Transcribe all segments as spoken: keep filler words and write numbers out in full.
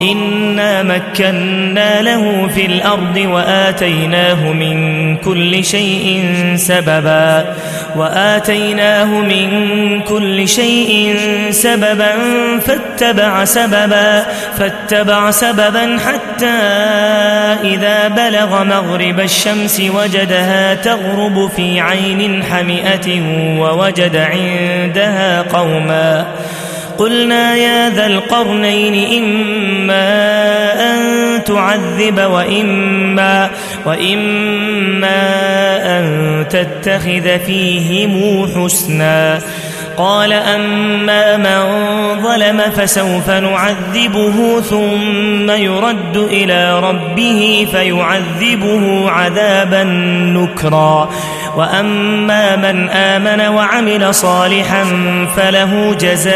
إنا مكنا له في الأرض وآتيناه من كل شيء سببا وآتيناه من كل شيء سببا فاتبع سببا فاتبع سببا حتى إذا بلغ مغرب الشمس وجدها تغرب في عين حمئة ووجد عندها قوما قلنا يا ذا القرنين إما أن تعذب وإما, وإما أن تتخذ فيهم حسنا قال أما من ظلم فسوف نعذبه ثم يرد إلى ربه فيعذبه عذابا نكرا وأما من آمن وعمل صالحا فله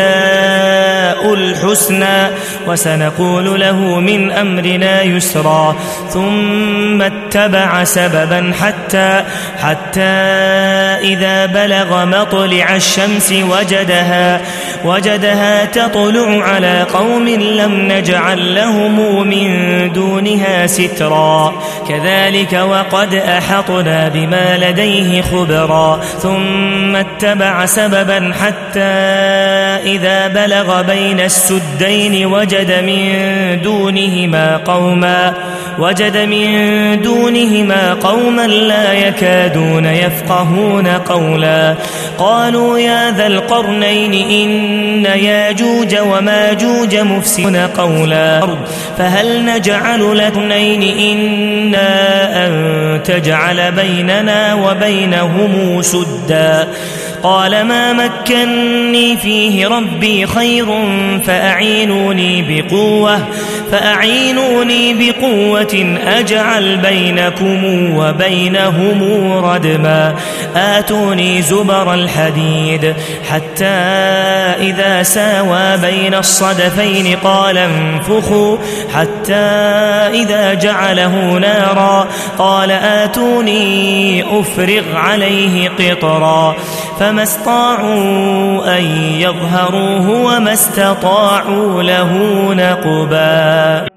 جزاء الحسنى وسنقول له من أمرنا يسرا ثم اتبع سببا حتى, حتى إذا بلغ مطلع الشمس وجدها, وجدها تطلع على قوم لم نجعل لهم من دونها سترا كذلك وقد أحطنا بما لديه خبرا ثم اتبع سببا حتى إذا بلغ بين السدين وجد من دونهما قوما وجد من دونهما قوما لا يكادون يفقهون قولا قالوا يا ذا القرنين إن ياجوج وماجوج مفسدون قولا فهل نجعل لكنين إنا أن تجعل بيننا وبينهم سدا قال ما مكني فيه ربي خير فأعينوني بقوة فأعينوني بقوة أجعل بينكم وبينهم ردما آتوني زبر الحديد حتى إذا ساوى بين الصدفين قال انفخوا حتى إذا جعله نارا قال آتوني أفرغ عليه قطرا فما استطاعوا أن يظهروه وما استطاعوا له نقبا.